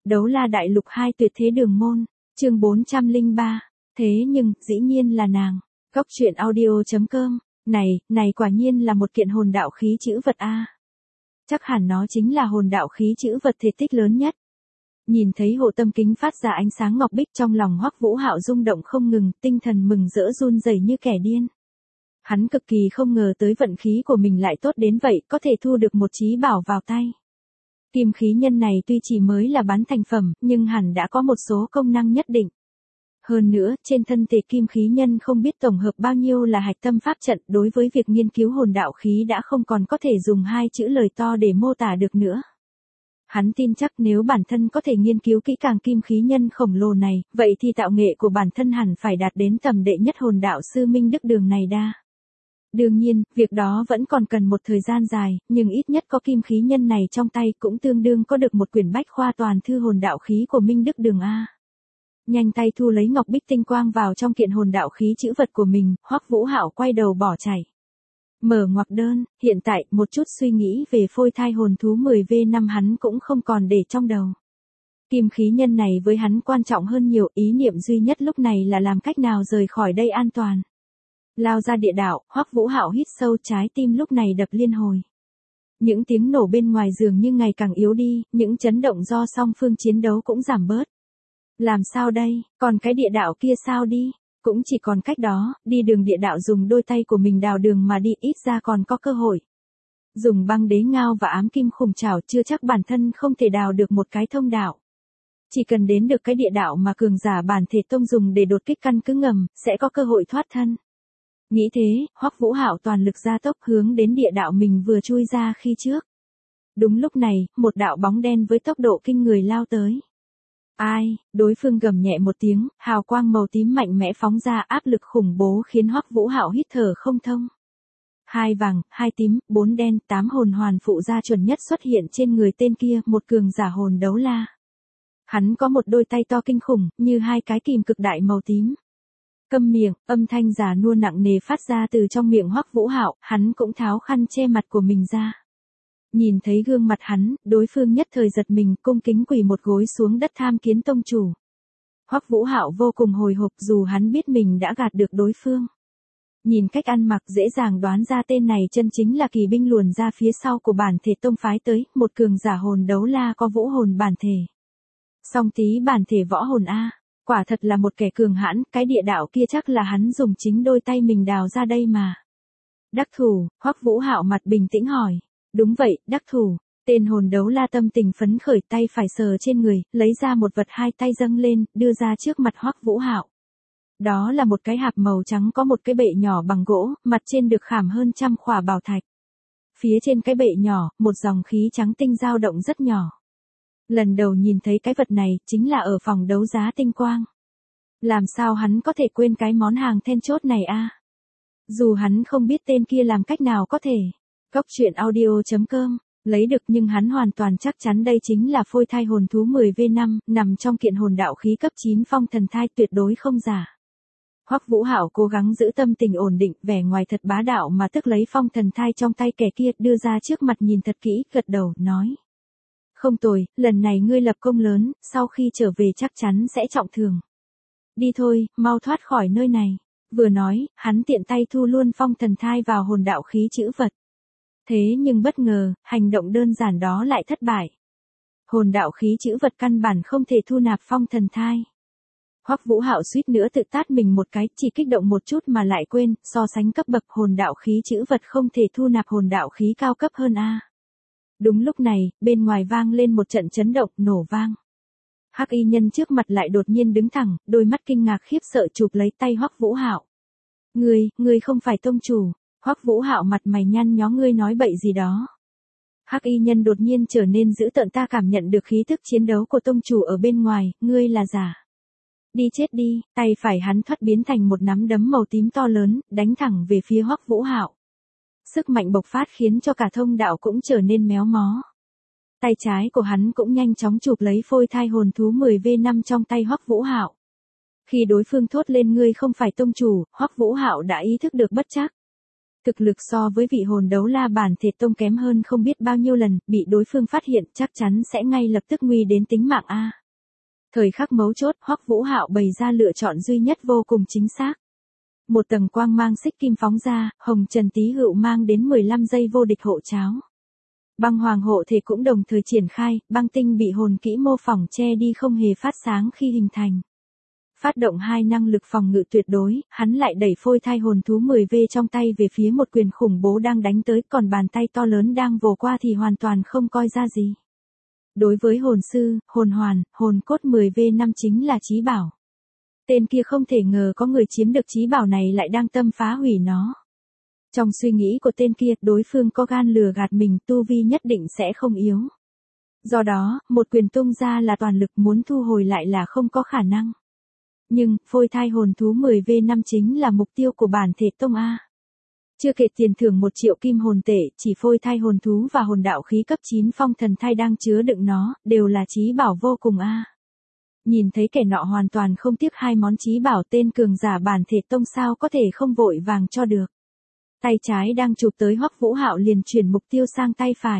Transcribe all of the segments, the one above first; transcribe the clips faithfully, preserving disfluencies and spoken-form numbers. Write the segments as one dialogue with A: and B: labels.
A: Đấu La Đại Lục hai tuyệt thế đường môn, chương bốn trăm lẻ ba. Thế nhưng, dĩ nhiên là nàng. Góc truyện audio chấm com. Này, này quả nhiên là một kiện hồn đạo khí chữ vật a. Chắc hẳn nó chính là hồn đạo khí chữ vật thể tích lớn nhất. Nhìn thấy hộ tâm kính phát ra ánh sáng ngọc bích, trong lòng Hoắc Vũ Hạo rung động không ngừng, tinh thần mừng rỡ run rẩy như kẻ điên. Hắn cực kỳ không ngờ tới vận khí của mình lại tốt đến vậy, có thể thu được một chí bảo vào tay. Kim khí nhân này tuy chỉ mới là bán thành phẩm, nhưng hẳn đã có một số công năng nhất định. Hơn nữa, trên thân thể kim khí nhân không biết tổng hợp bao nhiêu là hạch tâm pháp trận, đối với việc nghiên cứu hồn đạo khí đã không còn có thể dùng hai chữ lời to để mô tả được nữa. Hắn tin chắc nếu bản thân có thể nghiên cứu kỹ càng kim khí nhân khổng lồ này, vậy thì tạo nghệ của bản thân hẳn phải đạt đến tầm đệ nhất hồn đạo sư Minh Đức Đường này đa. Đương nhiên, việc đó vẫn còn cần một thời gian dài, nhưng ít nhất có kim khí nhân này trong tay cũng tương đương có được một quyển bách khoa toàn thư hồn đạo khí của Minh Đức Đường A. Nhanh tay thu lấy ngọc bích tinh quang vào trong kiện hồn đạo khí chữ vật của mình, Hoắc Vũ Hạo quay đầu bỏ chạy. Mở ngoặc đơn, hiện tại một chút suy nghĩ về phôi thai hồn thú mười V năm hắn cũng không còn để trong đầu. Kim khí nhân này với hắn quan trọng hơn nhiều, ý niệm duy nhất lúc này là làm cách nào rời khỏi đây an toàn. Lao ra địa đạo, Hoắc Vũ Hạo hít sâu, trái tim lúc này đập liên hồi. Những tiếng nổ bên ngoài dường như ngày càng yếu đi, những chấn động do song phương chiến đấu cũng giảm bớt. Làm sao đây, còn cái địa đạo kia sao đi? Cũng chỉ còn cách đó, đi đường địa đạo dùng đôi tay của mình đào đường mà đi, ít ra còn có cơ hội. Dùng băng đế ngao và ám kim khủng trảo chưa chắc bản thân không thể đào được một cái thông đạo. Chỉ cần đến được cái địa đạo mà cường giả bản thể tông dùng để đột kích căn cứ ngầm, sẽ có cơ hội thoát thân. Nghĩ thế, Hoắc Vũ Hạo toàn lực gia tốc hướng đến địa đạo mình vừa chui ra khi trước. Đúng lúc này, một đạo bóng đen với tốc độ kinh người lao tới. Ai, đối phương gầm nhẹ một tiếng, hào quang màu tím mạnh mẽ phóng ra, áp lực khủng bố khiến Hoắc Vũ Hạo hít thở không thông. Hai vàng, hai tím, bốn đen, tám hồn hoàn phụ gia chuẩn nhất xuất hiện trên người tên kia, một cường giả hồn đấu la. Hắn có một đôi tay to kinh khủng, như hai cái kìm cực đại màu tím. Câm miệng, âm thanh già nua nặng nề phát ra từ trong miệng Hoắc Vũ Hạo, hắn cũng tháo khăn che mặt của mình ra. Nhìn thấy gương mặt hắn, đối phương nhất thời giật mình, cung kính quỳ một gối xuống đất tham kiến tông chủ. Hoắc Vũ Hạo vô cùng hồi hộp, dù hắn biết mình đã gạt được đối phương. Nhìn cách ăn mặc dễ dàng đoán ra tên này chân chính là kỳ binh luồn ra phía sau của bản thể tông phái tới, một cường giả hồn đấu la có vũ hồn bản thể. Song tí bản thể võ hồn A. Quả thật là một kẻ cường hãn, cái địa đạo kia chắc là hắn dùng chính đôi tay mình đào ra đây mà. Đắc thủ, Hoắc Vũ Hạo mặt bình tĩnh hỏi. Đúng vậy, đắc thủ. Tên hồn đấu la tâm tình phấn khởi, tay phải sờ trên người, lấy ra một vật hai tay dâng lên, đưa ra trước mặt Hoắc Vũ Hạo. Đó là một cái hạp màu trắng có một cái bệ nhỏ bằng gỗ, mặt trên được khảm hơn trăm khỏa bảo thạch. Phía trên cái bệ nhỏ, một dòng khí trắng tinh dao động rất nhỏ. Lần đầu nhìn thấy cái vật này, chính là ở phòng đấu giá tinh quang. Làm sao hắn có thể quên cái món hàng then chốt này a? Dù hắn không biết tên kia làm cách nào có thể. Góc truyện audio chấm com, lấy được, nhưng hắn hoàn toàn chắc chắn đây chính là phôi thai hồn thú mười V năm, nằm trong kiện hồn đạo khí cấp chín phong thần thai, tuyệt đối không giả. Hoắc Vũ Hạo cố gắng giữ tâm tình ổn định, vẻ ngoài thật bá đạo mà tức lấy phong thần thai trong tay kẻ kia, đưa ra trước mặt nhìn thật kỹ, gật đầu, nói. Không tồi, lần này ngươi lập công lớn, sau khi trở về chắc chắn sẽ trọng thưởng. Đi thôi, mau thoát khỏi nơi này. Vừa nói, hắn tiện tay thu luôn phong thần thai vào hồn đạo khí chữ vật. Thế nhưng bất ngờ, hành động đơn giản đó lại thất bại. Hồn đạo khí chữ vật căn bản không thể thu nạp phong thần thai. Hoắc Vũ Hạo suýt nữa tự tát mình một cái, chỉ kích động một chút mà lại quên, so sánh cấp bậc hồn đạo khí chữ vật không thể thu nạp hồn đạo khí cao cấp hơn a. Đúng lúc này, bên ngoài vang lên một trận chấn động, nổ vang. Hắc y nhân trước mặt lại đột nhiên đứng thẳng, đôi mắt kinh ngạc khiếp sợ chụp lấy tay Hoắc Vũ Hạo. Ngươi, ngươi không phải tông chủ. Hoắc Vũ Hạo mặt mày nhăn nhó, ngươi nói bậy gì đó. Hắc y nhân đột nhiên trở nên dữ tợn, ta cảm nhận được khí tức chiến đấu của tông chủ ở bên ngoài, ngươi là giả. Đi chết đi, tay phải hắn thoát biến thành một nắm đấm màu tím to lớn, đánh thẳng về phía Hoắc Vũ Hạo. Sức mạnh bộc phát khiến cho cả thông đạo cũng trở nên méo mó. Tay trái của hắn cũng nhanh chóng chụp lấy phôi thai hồn thú mười V năm trong tay Hoắc Vũ Hạo. Khi đối phương thốt lên ngươi không phải tông chủ, Hoắc Vũ Hạo đã ý thức được bất trắc. Thực lực so với vị hồn đấu la bản thể tông kém hơn không biết bao nhiêu lần, bị đối phương phát hiện chắc chắn sẽ ngay lập tức nguy đến tính mạng a. Thời khắc mấu chốt, Hoắc Vũ Hạo bày ra lựa chọn duy nhất vô cùng chính xác. Một tầng quang mang xích kim phóng ra, Hồng Trần Tý Hựu mang đến mười lăm giây vô địch hộ cháo. Băng hoàng hộ thể cũng đồng thời triển khai, băng tinh bị hồn kỹ mô phỏng che đi không hề phát sáng khi hình thành. Phát động hai năng lực phòng ngự tuyệt đối, hắn lại đẩy phôi thai hồn thú mười V trong tay về phía một quyền khủng bố đang đánh tới, còn bàn tay to lớn đang vồ qua thì hoàn toàn không coi ra gì. Đối với hồn sư, hồn hoàn, hồn cốt mười V năm chính là chí bảo. Tên kia không thể ngờ có người chiếm được chí bảo này lại đang tâm phá hủy nó. Trong suy nghĩ của tên kia, đối phương có gan lừa gạt mình, tu vi nhất định sẽ không yếu. Do đó, một quyền tung ra là toàn lực, muốn thu hồi lại là không có khả năng. Nhưng, phôi thai hồn thú mười V năm chính là mục tiêu của bản thể tông A. Chưa kể tiền thưởng một triệu kim hồn tệ, chỉ phôi thai hồn thú và hồn đạo khí cấp chín phong thần thai đang chứa đựng nó, đều là chí bảo vô cùng A. Nhìn thấy kẻ nọ hoàn toàn không tiếc hai món chí bảo, tên cường giả bản thể tông sao có thể không vội vàng cho được. Tay trái đang chụp tới Hoắc Vũ Hạo liền chuyển mục tiêu sang tay phải.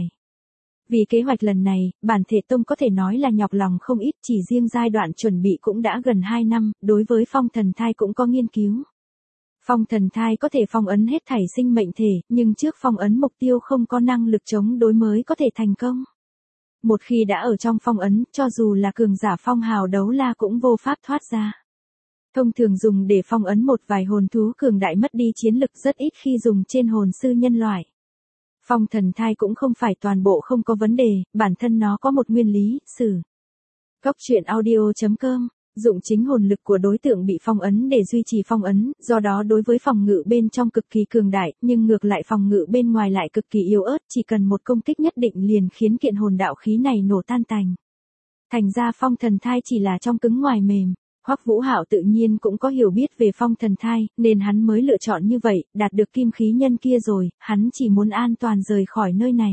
A: Vì kế hoạch lần này, bản thể tông có thể nói là nhọc lòng không ít, chỉ riêng giai đoạn chuẩn bị cũng đã gần hai năm, đối với phong thần thai cũng có nghiên cứu. Phong thần thai có thể phong ấn hết thảy sinh mệnh thể, nhưng trước phong ấn mục tiêu không có năng lực chống đối mới có thể thành công. Một khi đã ở trong phong ấn, cho dù là cường giả phong hào đấu la cũng vô pháp thoát ra. Thông thường dùng để phong ấn một vài hồn thú cường đại mất đi chiến lực, rất ít khi dùng trên hồn sư nhân loại. Phong thần thai cũng không phải toàn bộ không có vấn đề, bản thân nó có một nguyên lý, sử. Cóc truyện audio chấm com, dụng chính hồn lực của đối tượng bị phong ấn để duy trì phong ấn, do đó đối với phòng ngự bên trong cực kỳ cường đại, nhưng ngược lại phòng ngự bên ngoài lại cực kỳ yếu ớt, chỉ cần một công kích nhất định liền khiến kiện hồn đạo khí này nổ tan tành. Thành ra phong thần thai chỉ là trong cứng ngoài mềm. Hoắc Vũ Hạo tự nhiên cũng có hiểu biết về phong thần thai, nên hắn mới lựa chọn như vậy, đạt được kim khí nhân kia rồi, hắn chỉ muốn an toàn rời khỏi nơi này.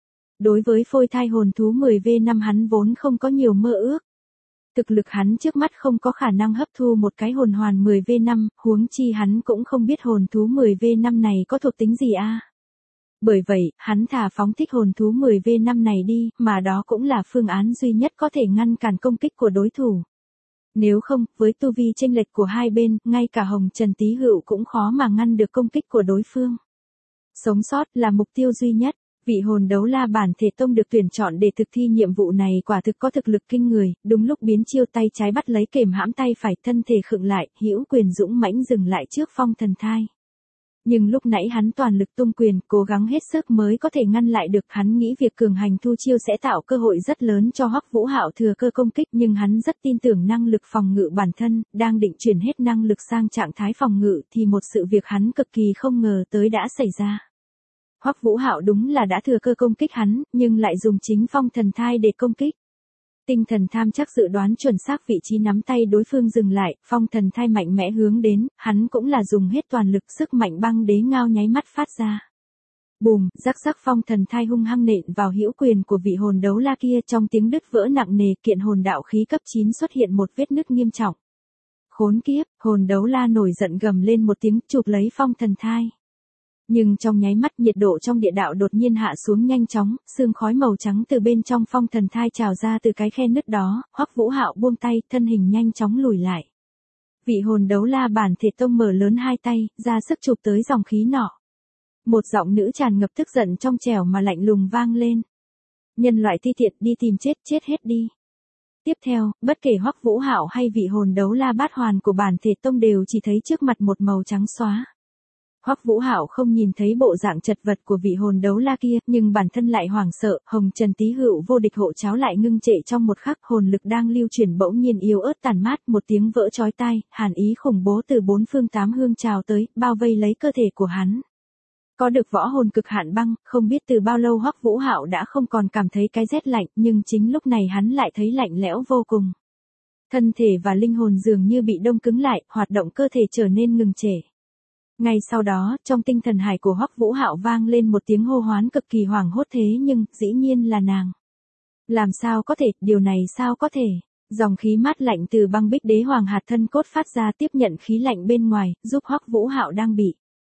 A: Đối với phôi thai hồn thú mười V năm hắn vốn không có nhiều mơ ước. Thực lực hắn trước mắt không có khả năng hấp thu một cái hồn hoàn mười V năm, huống chi hắn cũng không biết hồn thú mười V năm này có thuộc tính gì a. Bởi vậy, hắn thả phóng thích hồn thú mười V năm này đi, mà đó cũng là phương án duy nhất có thể ngăn cản công kích của đối thủ. Nếu không, với tu vi chênh lệch của hai bên, ngay cả Hồng Trần Tý Hựu cũng khó mà ngăn được công kích của đối phương. Sống sót là mục tiêu duy nhất, vị hồn đấu la bản thể tông được tuyển chọn để thực thi nhiệm vụ này quả thực có thực lực kinh người, đúng lúc biến chiêu tay trái bắt lấy kềm hãm tay phải, thân thể khựng lại, hữu quyền dũng mãnh dừng lại trước phong thần thai. Nhưng lúc nãy hắn toàn lực tung quyền, cố gắng hết sức mới có thể ngăn lại được, hắn nghĩ việc cường hành thu chiêu sẽ tạo cơ hội rất lớn cho Hoắc Vũ Hạo thừa cơ công kích, nhưng hắn rất tin tưởng năng lực phòng ngự bản thân, đang định chuyển hết năng lực sang trạng thái phòng ngự thì một sự việc hắn cực kỳ không ngờ tới đã xảy ra. Hoắc Vũ Hạo đúng là đã thừa cơ công kích hắn, nhưng lại dùng chính phong thần thai để công kích. Tinh thần tham chắc dự đoán chuẩn xác vị trí nắm tay đối phương dừng lại, phong thần thai mạnh mẽ hướng đến, hắn cũng là dùng hết toàn lực, sức mạnh băng đế ngao nháy mắt phát ra. Bùm, rắc rắc, phong thần thai hung hăng nện vào hữu quyền của vị hồn đấu la kia, trong tiếng đứt vỡ nặng nề, kiện hồn đạo khí cấp chín xuất hiện một vết nứt nghiêm trọng. Khốn kiếp, hồn đấu la nổi giận gầm lên một tiếng, chụp lấy phong thần thai. Nhưng trong nháy mắt nhiệt độ trong địa đạo đột nhiên hạ xuống nhanh chóng, sương khói màu trắng từ bên trong phong thần thai trào ra từ cái khe nứt đó, Hoắc Vũ Hạo buông tay, thân hình nhanh chóng lùi lại. Vị hồn đấu la bản thể tông mở lớn hai tay, ra sức chụp tới dòng khí nọ. Một giọng nữ tràn ngập tức giận trong trẻo mà lạnh lùng vang lên. Nhân loại thi thiệt, đi tìm chết, chết hết đi. Tiếp theo, bất kể Hoắc Vũ Hạo hay vị hồn đấu la bát hoàn của bản thể tông đều chỉ thấy trước mặt một màu trắng xóa. Hoắc Vũ Hạo không nhìn thấy bộ dạng chật vật của vị hồn đấu la kia, nhưng bản thân lại hoảng sợ, Hồng Trần Tý Hựu vô địch hộ cháo lại ngưng trệ trong một khắc, hồn lực đang lưu chuyển bỗng nhiên yếu ớt tàn mát, một tiếng vỡ chói tai, hàn ý khủng bố từ bốn phương tám hướng trào tới, bao vây lấy cơ thể của hắn. Có được võ hồn cực hạn băng, không biết từ bao lâu Hoắc Vũ Hạo đã không còn cảm thấy cái rét lạnh, nhưng chính lúc này hắn lại thấy lạnh lẽo vô cùng. Thân thể và linh hồn dường như bị đông cứng lại, hoạt động cơ thể trở nên ngừng trệ. Ngay sau đó, trong tinh thần hải của Hoắc Vũ Hạo vang lên một tiếng hô hoán cực kỳ hoảng hốt, thế nhưng, dĩ nhiên là nàng. Làm sao có thể, điều này sao có thể? Dòng khí mát lạnh từ băng bích đế hoàng hạt thân cốt phát ra tiếp nhận khí lạnh bên ngoài, giúp Hoắc Vũ Hạo đang bị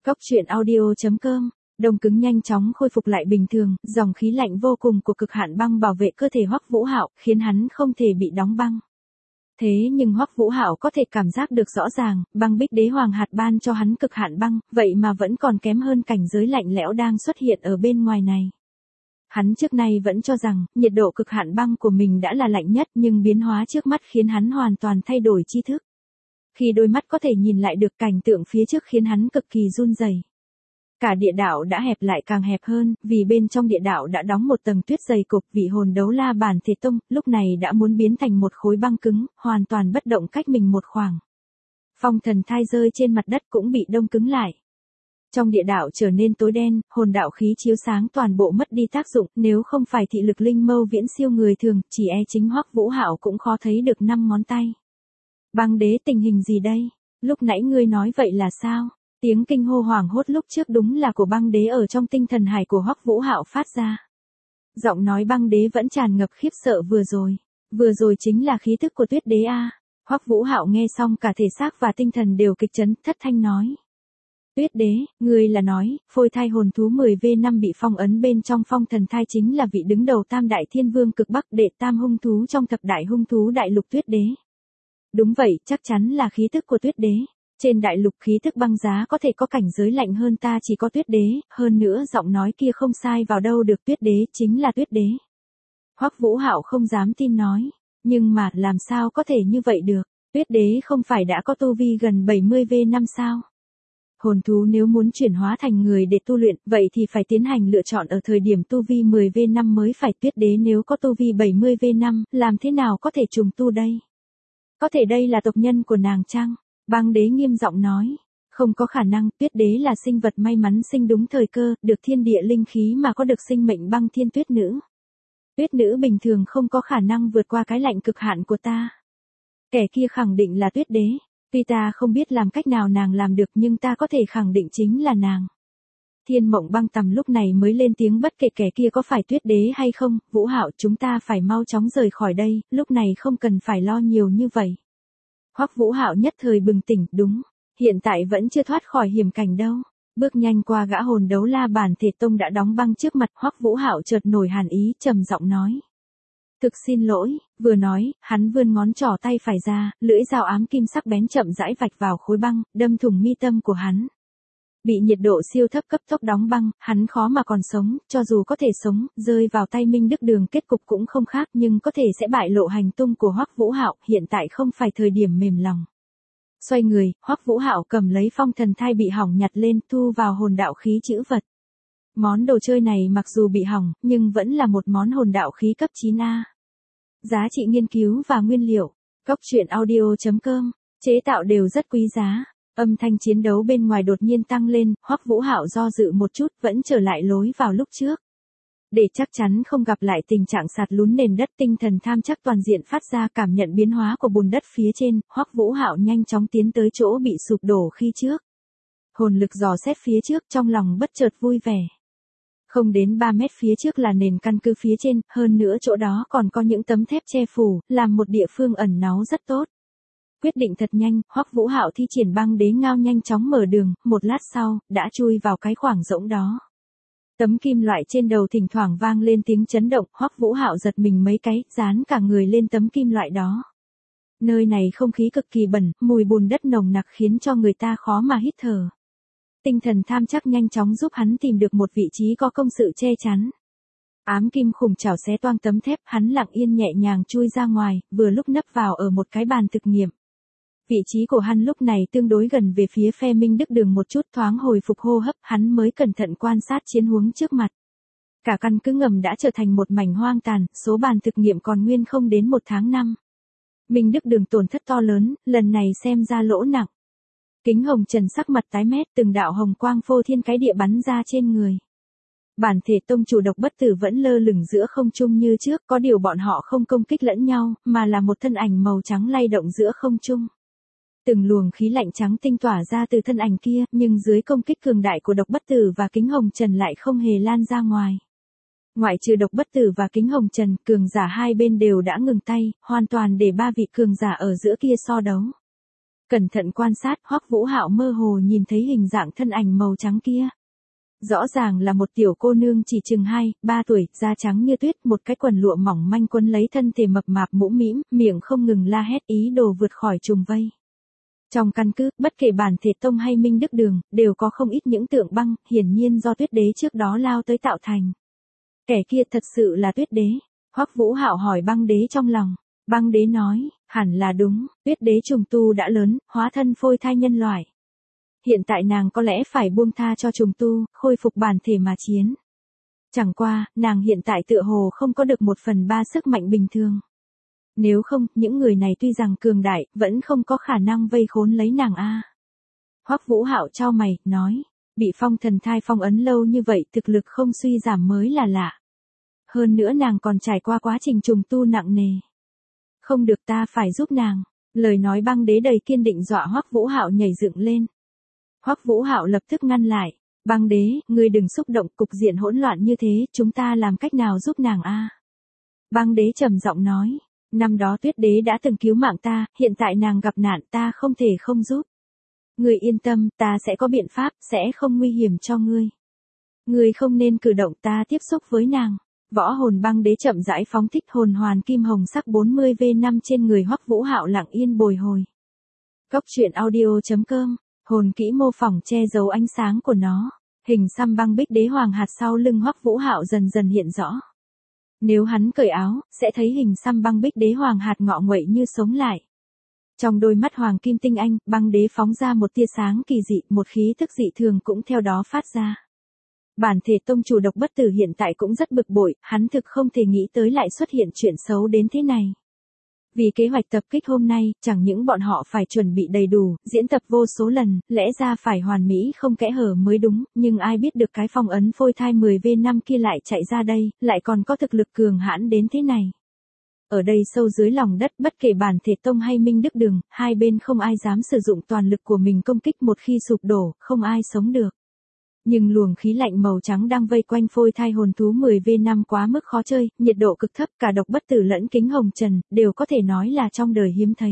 A: Cốc truyện audio chấm com. Đông cứng nhanh chóng khôi phục lại bình thường, dòng khí lạnh vô cùng của cực hạn băng bảo vệ cơ thể Hoắc Vũ Hạo, khiến hắn không thể bị đóng băng. Thế nhưng Hoắc Vũ Hạo có thể cảm giác được rõ ràng, băng bích đế hoàng hạt ban cho hắn cực hạn băng, vậy mà vẫn còn kém hơn cảnh giới lạnh lẽo đang xuất hiện ở bên ngoài này. Hắn trước nay vẫn cho rằng, nhiệt độ cực hạn băng của mình đã là lạnh nhất, nhưng biến hóa trước mắt khiến hắn hoàn toàn thay đổi tri thức. Khi đôi mắt có thể nhìn lại được cảnh tượng phía trước khiến hắn cực kỳ run rẩy. Cả địa đạo đã hẹp lại càng hẹp hơn, vì bên trong địa đạo đã đóng một tầng tuyết dày cục, vị hồn đấu la bản thể tông, lúc này đã muốn biến thành một khối băng cứng, hoàn toàn bất động cách mình một khoảng. Phong thần thai rơi trên mặt đất cũng bị đông cứng lại. Trong địa đạo trở nên tối đen, hồn đạo khí chiếu sáng toàn bộ mất đi tác dụng, nếu không phải thị lực linh mâu viễn siêu người thường, chỉ e chính Hoắc Vũ Hạo cũng khó thấy được năm ngón tay. Băng đế tình hình gì đây? Lúc nãy ngươi nói vậy là sao? Tiếng kinh hô hoảng hốt lúc trước đúng là của băng đế ở trong tinh thần hải của Hoắc Vũ Hạo phát ra. Giọng nói băng đế vẫn tràn ngập khiếp sợ vừa rồi. Vừa rồi chính là khí tức của tuyết đế a. Hoắc Vũ Hạo nghe xong cả thể xác và tinh thần đều kịch chấn, thất thanh nói. Tuyết đế, ngươi là nói, phôi thai hồn thú mười V năm bị phong ấn bên trong phong thần thai chính là vị đứng đầu tam đại thiên vương cực bắc đệ tam hung thú trong thập đại hung thú đại lục tuyết đế. Đúng vậy, chắc chắn là khí tức của tuyết đế. Trên đại lục khí tức băng giá có thể có cảnh giới lạnh hơn ta chỉ có tuyết đế, hơn nữa giọng nói kia không sai vào đâu được, tuyết đế chính là tuyết đế. Hoắc Vũ Hạo không dám tin nói, nhưng mà làm sao có thể như vậy được, tuyết đế không phải đã có tu vi gần bảy mươi V năm sao? Hồn thú nếu muốn chuyển hóa thành người để tu luyện, vậy thì phải tiến hành lựa chọn ở thời điểm tu vi mười V năm mới phải, tuyết đế nếu có tu vi bảy mươi V năm, làm thế nào có thể trùng tu đây? Có thể đây là tộc nhân của nàng chăng? Băng đế nghiêm giọng nói, không có khả năng, tuyết đế là sinh vật may mắn sinh đúng thời cơ, được thiên địa linh khí mà có được sinh mệnh băng thiên tuyết nữ. Tuyết nữ bình thường không có khả năng vượt qua cái lạnh cực hạn của ta. Kẻ kia khẳng định là tuyết đế, tuy ta không biết làm cách nào nàng làm được nhưng ta có thể khẳng định chính là nàng. Thiên Mộng Băng Tầm lúc này mới lên tiếng, bất kể kẻ kia có phải tuyết đế hay không, Vũ Hạo chúng ta phải mau chóng rời khỏi đây, lúc này không cần phải lo nhiều như vậy. Hoắc Vũ Hạo nhất thời bừng tỉnh, đúng, hiện tại vẫn chưa thoát khỏi hiểm cảnh đâu. Bước nhanh qua gã hồn đấu la bản thể tông đã đóng băng trước mặt, Hoắc Vũ Hạo chợt nổi hàn ý, trầm giọng nói. Thực xin lỗi, vừa nói, hắn vươn ngón trỏ tay phải ra, lưỡi dao ám kim sắc bén chậm rãi vạch vào khối băng, đâm thủng mi tâm của hắn. Bị nhiệt độ siêu thấp cấp tốc đóng băng, hắn khó mà còn sống, cho dù có thể sống, rơi vào tay Minh Đức Đường kết cục cũng không khác, nhưng có thể sẽ bại lộ hành tung của Hoắc Vũ Hạo, hiện tại không phải thời điểm mềm lòng. Xoay người, Hoắc Vũ Hạo cầm lấy phong thần thai bị hỏng nhặt lên, thu vào hồn đạo khí chữ vật. Món đồ chơi này mặc dù bị hỏng, nhưng vẫn là một món hồn đạo khí cấp chín A. Giá trị nghiên cứu và nguyên liệu, cốc truyện audio chấm com, chế tạo đều rất quý giá. Âm thanh chiến đấu bên ngoài đột nhiên tăng lên, Hoắc Vũ Hạo do dự một chút, vẫn trở lại lối vào lúc trước. Để chắc chắn không gặp lại tình trạng sạt lún nền đất, tinh thần tham chắc toàn diện phát ra, cảm nhận biến hóa của bùn đất phía trên, Hoắc Vũ Hạo nhanh chóng tiến tới chỗ bị sụp đổ khi trước. Hồn lực dò xét phía trước, trong lòng bất chợt vui vẻ. Không đến ba mét phía trước là nền căn cứ phía trên, hơn nữa chỗ đó còn có những tấm thép che phủ, làm một địa phương ẩn náu rất tốt. Quyết định thật nhanh, Hoắc Vũ Hạo thi triển băng đế ngao nhanh chóng mở đường, một lát sau, đã chui vào cái khoảng rỗng đó. Tấm kim loại trên đầu thỉnh thoảng vang lên tiếng chấn động, Hoắc Vũ Hạo giật mình mấy cái, dán cả người lên tấm kim loại đó. Nơi này không khí cực kỳ bẩn, mùi bùn đất nồng nặc khiến cho người ta khó mà hít thở. Tinh thần tham chắc nhanh chóng giúp hắn tìm được một vị trí có công sự che chắn. Ám kim khủng chảo xé toang tấm thép, hắn lặng yên nhẹ nhàng chui ra ngoài, vừa lúc nấp vào ở một cái bàn thực nghiệm. Vị trí của hắn lúc này tương đối gần về phía phe Minh Đức Đường một chút, thoáng hồi phục hô hấp, hắn mới cẩn thận quan sát chiến huống trước mặt. Cả căn cứ ngầm đã trở thành một mảnh hoang tàn, số bàn thực nghiệm còn nguyên không đến một tháng năm. Minh Đức Đường tổn thất to lớn, lần này xem ra lỗ nặng. Kính Hồng Trần sắc mặt tái mét, từng đạo hồng quang phô thiên cái địa bắn ra trên người. Bản thể tông chủ Độc Bất Tử vẫn lơ lửng giữa không trung như trước, có điều bọn họ không công kích lẫn nhau, mà là một thân ảnh màu trắng lay động giữa không trung. Từng luồng khí lạnh trắng tinh tỏa ra từ thân ảnh kia, nhưng dưới công kích cường đại của Độc Bất Tử và Kính Hồng Trần lại không hề lan ra ngoài. Ngoại trừ Độc Bất Tử và Kính Hồng Trần, cường giả hai bên đều đã ngừng tay, hoàn toàn để ba vị cường giả ở giữa kia so đấu. Cẩn thận quan sát, Hoắc Vũ Hạo mơ hồ nhìn thấy hình dạng thân ảnh màu trắng kia. Rõ ràng là một tiểu cô nương chỉ chừng hai, ba tuổi, da trắng như tuyết, một cái quần lụa mỏng manh quấn lấy thân thể mập mạp mũm mĩm, miệng không ngừng la hét ý đồ vượt khỏi trùng vây. Trong căn cứ, bất kể Bản Thể Tông hay Minh Đức Đường, đều có không ít những tượng băng, hiển nhiên do Tuyết Đế trước đó lao tới tạo thành. Kẻ kia thật sự là Tuyết Đế. Hoắc Vũ Hạo hỏi Băng Đế trong lòng. Băng Đế nói, hẳn là đúng, Tuyết Đế trùng tu đã lớn, hóa thân phôi thai nhân loại. Hiện tại nàng có lẽ phải buông tha cho trùng tu, khôi phục bản thể mà chiến. Chẳng qua, nàng hiện tại tựa hồ không có được một phần ba sức mạnh bình thường. Nếu không, những người này tuy rằng cường đại, vẫn không có khả năng vây khốn lấy nàng a. Hoắc Vũ Hạo chau mày, nói, bị phong thần thai phong ấn lâu như vậy thực lực không suy giảm mới là lạ. Hơn nữa nàng còn trải qua quá trình trùng tu nặng nề. Không được, ta phải giúp nàng. Lời nói Băng Đế đầy kiên định dọa Hoắc Vũ Hạo nhảy dựng lên. Hoắc Vũ Hạo lập tức ngăn lại. Băng Đế, ngươi đừng xúc động, cục diện hỗn loạn như thế, chúng ta làm cách nào giúp nàng a? Băng Đế trầm giọng nói, năm đó Tuyết Đế đã từng cứu mạng ta, hiện tại nàng gặp nạn, ta không thể không giúp. Ngươi yên tâm, ta sẽ có biện pháp, sẽ không nguy hiểm cho ngươi. Ngươi không nên cử động, ta tiếp xúc với nàng. Võ hồn Băng Đế chậm rãi phóng thích hồn hoàn kim hồng sắc bốn mươi V năm trên người Hoắc Vũ Hạo lặng yên bồi hồi. Cốc truyện audio chấm com, hồn kỹ mô phỏng che giấu ánh sáng của nó. Hình xăm băng bích đế hoàng hạt sau lưng Hoắc Vũ Hạo dần dần hiện rõ. Nếu hắn cởi áo, sẽ thấy hình xăm băng bích đế hoàng hạt ngọ nguậy như sống lại. Trong đôi mắt hoàng kim tinh anh, Băng Đế phóng ra một tia sáng kỳ dị, một khí thức dị thường cũng theo đó phát ra. Bản Thể Tông chủ Độc Bất Tử hiện tại cũng rất bực bội, hắn thực không thể nghĩ tới lại xuất hiện chuyện xấu đến thế này. Vì kế hoạch tập kích hôm nay, chẳng những bọn họ phải chuẩn bị đầy đủ, diễn tập vô số lần, lẽ ra phải hoàn mỹ không kẽ hở mới đúng, nhưng ai biết được cái phong ấn phôi thai mười V năm kia lại chạy ra đây, lại còn có thực lực cường hãn đến thế này. Ở đây sâu dưới lòng đất, bất kể Bản Thể Tông hay Minh Đức Đường, hai bên không ai dám sử dụng toàn lực của mình công kích, một khi sụp đổ, không ai sống được. Nhưng luồng khí lạnh màu trắng đang vây quanh phôi thai hồn thú mười V năm quá mức khó chơi, nhiệt độ cực thấp, cả Độc Bất Tử lẫn Kính Hồng Trần, đều có thể nói là trong đời hiếm thấy.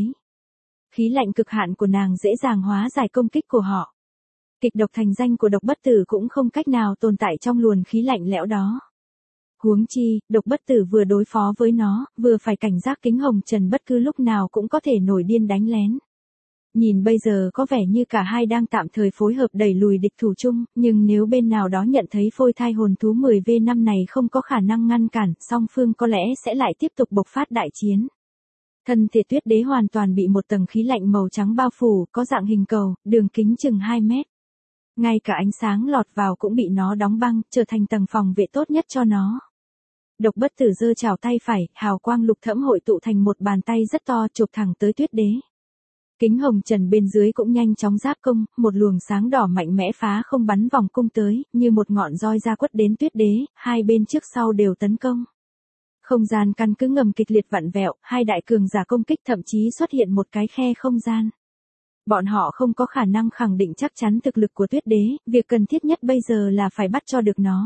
A: Khí lạnh cực hạn của nàng dễ dàng hóa giải công kích của họ. Kịch độc thành danh của Độc Bất Tử cũng không cách nào tồn tại trong luồng khí lạnh lẽo đó. Huống chi, Độc Bất Tử vừa đối phó với nó, vừa phải cảnh giác Kính Hồng Trần bất cứ lúc nào cũng có thể nổi điên đánh lén. Nhìn bây giờ có vẻ như cả hai đang tạm thời phối hợp đẩy lùi địch thủ chung, nhưng nếu bên nào đó nhận thấy phôi thai hồn thú mười V năm này không có khả năng ngăn cản, song phương có lẽ sẽ lại tiếp tục bộc phát đại chiến. Thân thể Tuyết Đế hoàn toàn bị một tầng khí lạnh màu trắng bao phủ, có dạng hình cầu, đường kính chừng hai mét. Ngay cả ánh sáng lọt vào cũng bị nó đóng băng, trở thành tầng phòng vệ tốt nhất cho nó. Độc Bất Tử giơ chảo tay phải, hào quang lục thẫm hội tụ thành một bàn tay rất to chụp thẳng tới Tuyết Đế. Kính Hồng Trần bên dưới cũng nhanh chóng giáp công, một luồng sáng đỏ mạnh mẽ phá không bắn vòng cung tới, như một ngọn roi ra quất đến Tuyết Đế, hai bên trước sau đều tấn công. Không gian căn cứ ngầm kịch liệt vặn vẹo, hai đại cường giả công kích thậm chí xuất hiện một cái khe không gian. Bọn họ không có khả năng khẳng định chắc chắn thực lực của Tuyết Đế, việc cần thiết nhất bây giờ là phải bắt cho được nó.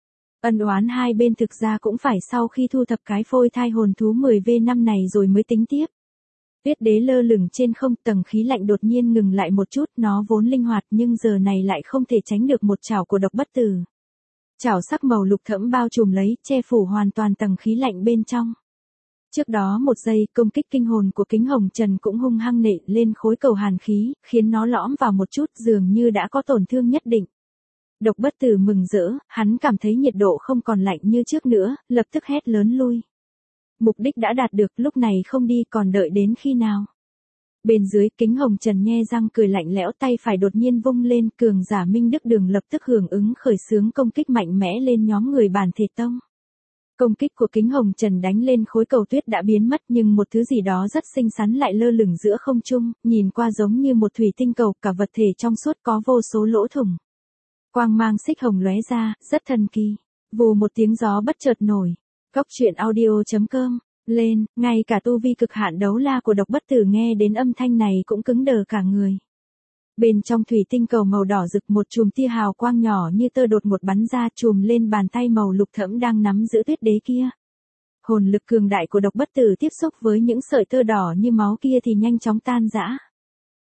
A: Ân oán hai bên thực ra cũng phải sau khi thu thập cái phôi thai hồn thú mười V năm này rồi mới tính tiếp. Tuyết Đế lơ lửng trên không, tầng khí lạnh đột nhiên ngừng lại một chút, nó vốn linh hoạt nhưng giờ này lại không thể tránh được một chảo của Độc Bất Tử. Chảo sắc màu lục thẫm bao trùm lấy, che phủ hoàn toàn tầng khí lạnh bên trong. Trước đó một giây, công kích kinh hồn của Kính Hồng Trần cũng hung hăng nện lên khối cầu hàn khí, khiến nó lõm vào một chút, dường như đã có tổn thương nhất định. Độc Bất Tử mừng rỡ, hắn cảm thấy nhiệt độ không còn lạnh như trước nữa, lập tức hét lớn lui. Mục đích đã đạt được, lúc này không đi còn đợi đến khi nào. Bên dưới, Kính Hồng Trần nhe răng cười lạnh lẽo, tay phải đột nhiên vung lên, cường giả Minh Đức Đường lập tức hưởng ứng khởi xướng công kích mạnh mẽ lên nhóm người Bản Thể Tông. Công kích của Kính Hồng Trần đánh lên khối cầu tuyết đã biến mất, nhưng một thứ gì đó rất xinh xắn lại lơ lửng giữa không trung, nhìn qua giống như một thủy tinh cầu, cả vật thể trong suốt có vô số lỗ thủng. Quang mang xích hồng lóe ra, rất thần kỳ. Vù một tiếng gió bất chợt nổi. Cốc truyện audio chấm com, lên, ngay cả tu vi cực hạn đấu la của Độc Bất Tử nghe đến âm thanh này cũng cứng đờ cả người. Bên trong thủy tinh cầu màu đỏ rực, một chùm tia hào quang nhỏ như tơ đột ngột bắn ra, chùm lên bàn tay màu lục thẫm đang nắm giữ Tuyết Đế kia. Hồn lực cường đại của Độc Bất Tử tiếp xúc với những sợi tơ đỏ như máu kia thì nhanh chóng tan rã.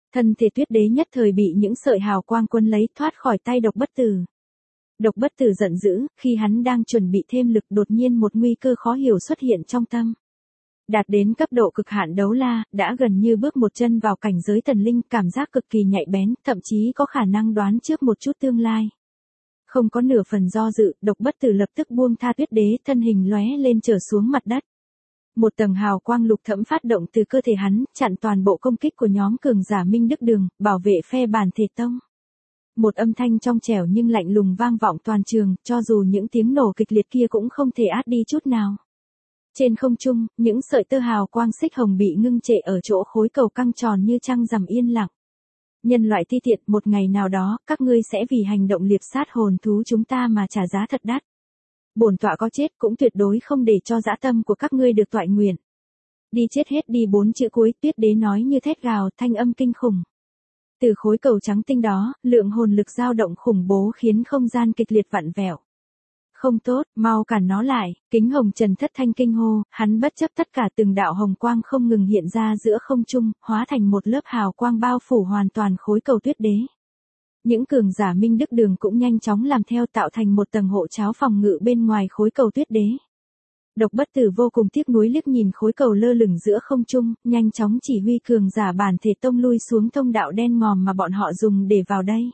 A: Thân thể Tuyết Đế nhất thời bị những sợi hào quang quấn lấy, thoát khỏi tay Độc Bất Tử. Độc Bất Tử giận dữ, khi hắn đang chuẩn bị thêm lực đột nhiên một nguy cơ khó hiểu xuất hiện trong tâm. Đạt đến cấp độ cực hạn đấu la, đã gần như bước một chân vào cảnh giới thần linh, cảm giác cực kỳ nhạy bén, thậm chí có khả năng đoán trước một chút tương lai. Không có nửa phần do dự, Độc Bất Tử lập tức buông tha Tuyết Đế, thân hình lóe lên trở xuống mặt đất. Một tầng hào quang lục thẫm phát động từ cơ thể hắn, chặn toàn bộ công kích của nhóm cường giả Minh Đức Đường, bảo vệ phe Bản Thể Tông. Một âm thanh trong trẻo nhưng lạnh lùng vang vọng toàn trường, cho dù những tiếng nổ kịch liệt kia cũng không thể át đi chút nào. Trên không trung, những sợi tơ hào quang xích hồng bị ngưng trệ ở chỗ khối cầu căng tròn như trăng rằm yên lặng. Nhân loại ti tiện, một ngày nào đó, các ngươi sẽ vì hành động liệp sát hồn thú chúng ta mà trả giá thật đắt. Bổn tọa có chết cũng tuyệt đối không để cho dã tâm của các ngươi được toại nguyện. Đi chết hết đi, bốn chữ cuối, Tuyết Đế nói như thét gào, thanh âm kinh khủng. Từ khối cầu trắng tinh đó, lượng hồn lực dao động khủng bố khiến không gian kịch liệt vặn vẹo. Không tốt, mau cản nó lại, Kính Hồng Trần thất thanh kinh hô, hắn bất chấp tất cả, từng đạo hồng quang không ngừng hiện ra giữa không trung, hóa thành một lớp hào quang bao phủ hoàn toàn khối cầu Tuyết Đế. Những cường giả Minh Đức Đường cũng nhanh chóng làm theo, tạo thành một tầng hộ tráo phòng ngự bên ngoài khối cầu Tuyết Đế. Độc Bất Tử vô cùng tiếc nuối liếc nhìn khối cầu lơ lửng giữa không trung, nhanh chóng chỉ huy cường giả Bản Thể Tông lui xuống thông đạo đen ngòm mà bọn họ dùng để vào đây.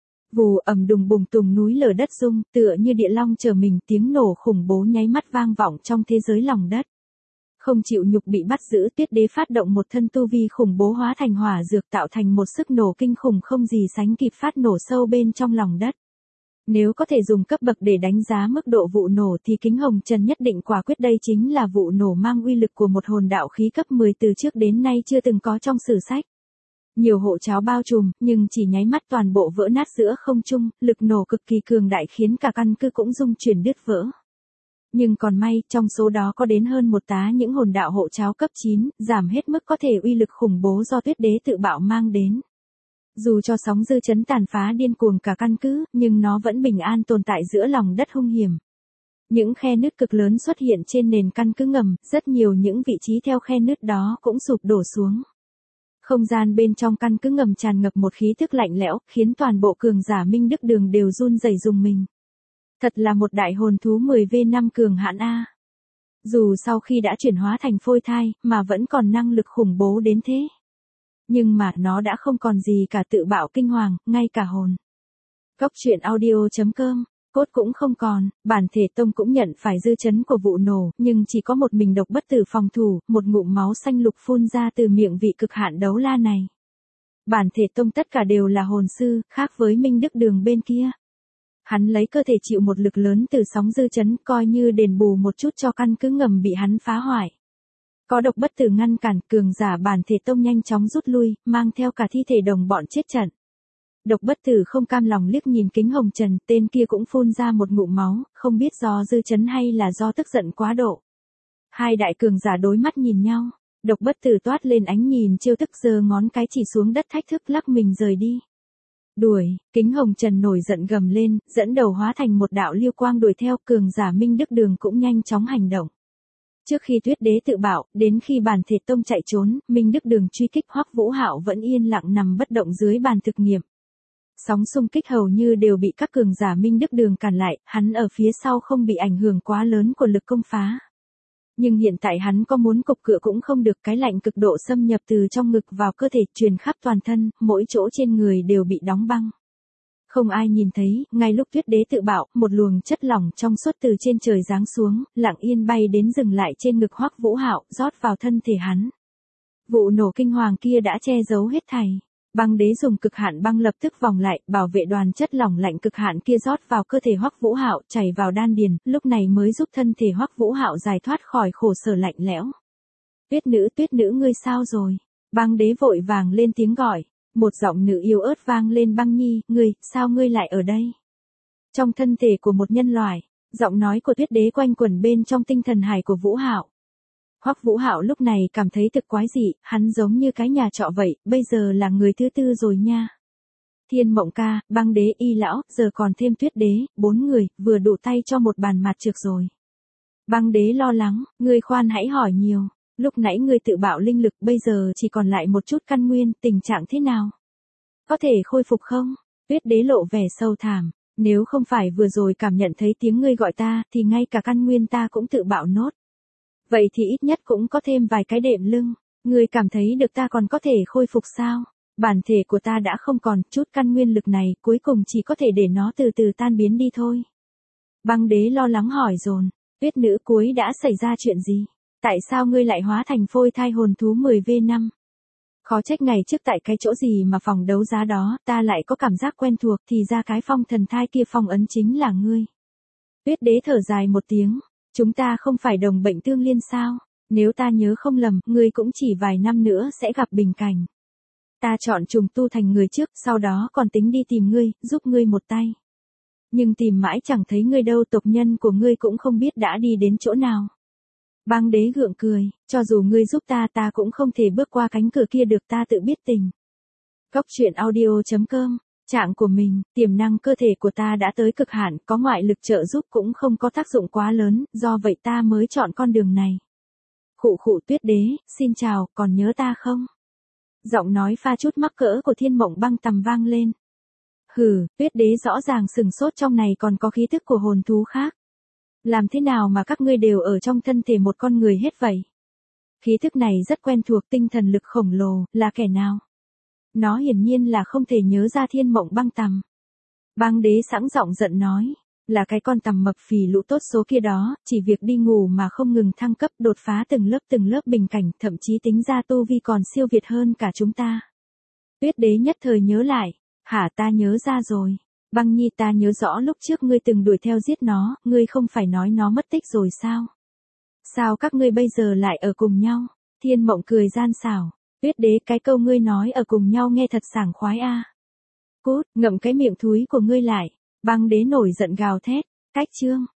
A: Vù, ầm đùng bùng tùng, núi lở đất rung, tựa như địa long trở mình, tiếng nổ khủng bố nháy mắt vang vọng trong thế giới lòng đất. Không chịu nhục bị bắt giữ, Tuyết Đế phát động một thân tu vi khủng bố hóa thành hỏa dược, tạo thành một sức nổ kinh khủng không gì sánh kịp phát nổ sâu bên trong lòng đất. Nếu có thể dùng cấp bậc để đánh giá mức độ vụ nổ thì Kính Hồng Trần nhất định quả quyết đây chính là vụ nổ mang uy lực của một hồn đạo khí cấp mười từ trước đến nay chưa từng có trong sử sách. Nhiều hộ tráo bao trùm, nhưng chỉ nháy mắt toàn bộ vỡ nát giữa không trung, lực nổ cực kỳ cường đại khiến cả căn cứ cũng rung chuyển đứt vỡ. Nhưng còn may, trong số đó có đến hơn một tá những hồn đạo hộ tráo cấp chín, giảm hết mức có thể uy lực khủng bố do Tuyết Đế tự bạo mang đến. Dù cho sóng dư chấn tàn phá điên cuồng cả căn cứ, nhưng nó vẫn bình an tồn tại giữa lòng đất hung hiểm. Những khe nứt cực lớn xuất hiện trên nền căn cứ ngầm, rất nhiều những vị trí theo khe nứt đó cũng sụp đổ xuống. Không gian bên trong căn cứ ngầm tràn ngập một khí thức lạnh lẽo, khiến toàn bộ cường giả Minh Đức Đường đều run rẩy rùng mình. Thật là một đại hồn thú mười vê năm cường hãn a. Dù sau khi đã chuyển hóa thành phôi thai, mà vẫn còn năng lực khủng bố đến thế. Nhưng mà nó đã không còn gì cả, tự bạo kinh hoàng, ngay cả hồn. Cóc truyện audio chấm com, cốt cũng không còn, Bản Thể Tông cũng nhận phải dư chấn của vụ nổ, nhưng chỉ có một mình Độc Bất Tử phòng thủ, một ngụm máu xanh lục phun ra từ miệng vị cực hạn đấu la này. Bản Thể Tông tất cả đều là hồn sư, khác với Minh Đức Đường bên kia. Hắn lấy cơ thể chịu một lực lớn từ sóng dư chấn, coi như đền bù một chút cho căn cứ ngầm bị hắn phá hoại. Có Độc Bất Tử ngăn cản, cường giả Bản Thể Tông nhanh chóng rút lui, mang theo cả thi thể đồng bọn chết trận. Độc Bất Tử không cam lòng liếc nhìn Kính Hồng Trần, tên kia cũng phun ra một ngụm máu, không biết do dư chấn hay là do tức giận quá độ. Hai đại cường giả đối mắt nhìn nhau, Độc Bất Tử toát lên ánh nhìn trêu tức, giơ ngón cái chỉ xuống đất thách thức lắc mình rời đi. Đuổi, Kính Hồng Trần nổi giận gầm lên, dẫn đầu hóa thành một đạo lưu quang đuổi theo, cường giả Minh Đức Đường cũng nhanh chóng hành động. Trước khi Tuyết Đế tự bạo, đến khi Bản Thể Tông chạy trốn, Minh Đức Đường truy kích, Hoắc Vũ Hạo vẫn yên lặng nằm bất động dưới bàn thực nghiệm. Sóng xung kích hầu như đều bị các cường giả Minh Đức Đường cản lại, hắn ở phía sau không bị ảnh hưởng quá lớn của lực công phá. Nhưng hiện tại hắn có muốn cục cựa cũng không được, cái lạnh cực độ xâm nhập từ trong ngực vào cơ thể, truyền khắp toàn thân, mỗi chỗ trên người đều bị đóng băng. Không ai nhìn thấy, ngay lúc Tuyết Đế tự bạo, một luồng chất lỏng trong suốt từ trên trời giáng xuống, lặng yên bay đến dừng lại trên ngực Hoắc Vũ Hạo, rót vào thân thể hắn. Vụ nổ kinh hoàng kia đã che giấu hết thảy. Băng Đế dùng cực hạn băng lập tức vòng lại, bảo vệ đoàn chất lỏng lạnh cực hạn kia rót vào cơ thể Hoắc Vũ Hạo, chảy vào đan điền, lúc này mới giúp thân thể Hoắc Vũ Hạo giải thoát khỏi khổ sở lạnh lẽo. Tuyết nữ, Tuyết nữ ngươi sao rồi? Băng Đế vội vàng lên tiếng gọi. Một giọng nữ yếu ớt vang lên, Băng Nhi, ngươi, sao ngươi lại ở đây? Trong thân thể của một nhân loại, giọng nói của Tuyết Đế quanh quẩn bên trong tinh thần hải của Vũ Hạo. Hoắc Vũ Hạo lúc này cảm thấy thực quái dị, hắn giống như cái nhà trọ vậy, bây giờ là người thứ tư rồi nha. Thiên Mộng ca, Băng Đế, Y lão, giờ còn thêm Tuyết Đế, bốn người, vừa đủ tay cho một bàn mặt trược rồi. Băng Đế lo lắng, ngươi khoan hãy hỏi nhiều. Lúc nãy ngươi tự bạo linh lực, bây giờ chỉ còn lại một chút căn nguyên, tình trạng thế nào? Có thể khôi phục không? Tuyết đế lộ vẻ sâu thẳm, nếu không phải vừa rồi cảm nhận thấy tiếng ngươi gọi ta, thì ngay cả căn nguyên ta cũng tự bạo nốt. Vậy thì ít nhất cũng có thêm vài cái đệm lưng, ngươi cảm thấy được ta còn có thể khôi phục sao? Bản thể của ta đã không còn, chút căn nguyên lực này, cuối cùng chỉ có thể để nó từ từ tan biến đi thôi. Băng đế lo lắng hỏi dồn, Tuyết nữ cuối đã xảy ra chuyện gì? Tại sao ngươi lại hóa thành phôi thai hồn thú mười vê năm? Khó trách ngày trước tại cái chỗ gì mà phòng đấu giá đó, ta lại có cảm giác quen thuộc, thì ra cái phong thần thai kia phong ấn chính là ngươi. Tuyết đế thở dài một tiếng, chúng ta không phải đồng bệnh tương liên sao? Nếu ta nhớ không lầm, ngươi cũng chỉ vài năm nữa sẽ gặp bình cảnh. Ta chọn trùng tu thành người trước, sau đó còn tính đi tìm ngươi, giúp ngươi một tay. Nhưng tìm mãi chẳng thấy ngươi đâu, tộc nhân của ngươi cũng không biết đã đi đến chỗ nào. Băng đế gượng cười, cho dù ngươi giúp ta, ta cũng không thể bước qua cánh cửa kia được, ta tự biết tình. Cốc truyện audio chấm com, trạng của mình, tiềm năng cơ thể của ta đã tới cực hạn, có ngoại lực trợ giúp cũng không có tác dụng quá lớn, do vậy ta mới chọn con đường này. Khụ khụ. Tuyết đế, xin chào, còn nhớ ta không? Giọng nói pha chút mắc cỡ của Thiên Mộng Băng Tầm vang lên. Hừ, Tuyết đế rõ ràng sừng sốt, trong này còn có khí tức của hồn thú khác. Làm thế nào mà các ngươi đều ở trong thân thể một con người hết vậy? Khí thức này rất quen thuộc, tinh thần lực khổng lồ, là kẻ nào? Nó hiển nhiên là không thể nhớ ra Thiên Mộng Băng Tầm. Băng đế sẵn giọng giận nói, là cái con tằm mập phì lũ tốt số kia đó, chỉ việc đi ngủ mà không ngừng thăng cấp, đột phá từng lớp từng lớp bình cảnh, thậm chí tính ra tu vi còn siêu việt hơn cả chúng ta. Tuyết đế nhất thời nhớ lại, hả, ta nhớ ra rồi. Băng nhi, ta nhớ rõ lúc trước ngươi từng đuổi theo giết nó, ngươi không phải nói nó mất tích rồi sao? Sao các ngươi bây giờ lại ở cùng nhau? Thiên Mộng cười gian xảo, Tuyết đế, cái câu ngươi nói ở cùng nhau nghe thật sảng khoái a. À. Cút, ngậm cái miệng thúi của ngươi lại. Băng đế nổi giận gào thét, cách chương.